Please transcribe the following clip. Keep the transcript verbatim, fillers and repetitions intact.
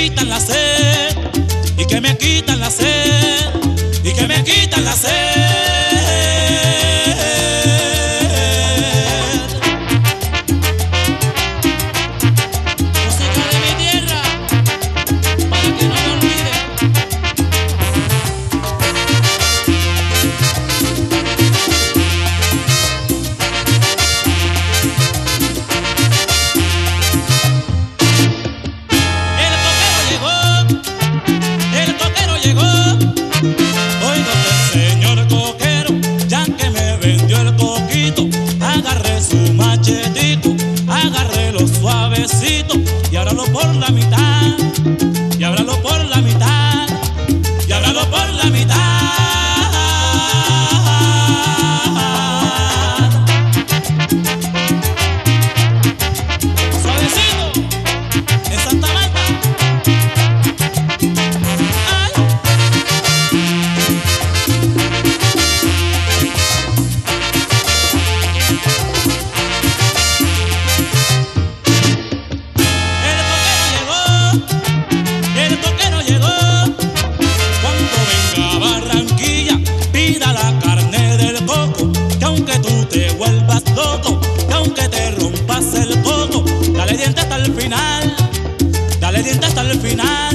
quitan la sed, y que me quitan la sed, y que me quitan la sed. Suavecito, y ábralo por la mitad, y ábralo por la mitad, y ábralo por la mitad. Suavecito, en Santa Marta. Ay. Dale diente hasta el final, dale diente hasta el final.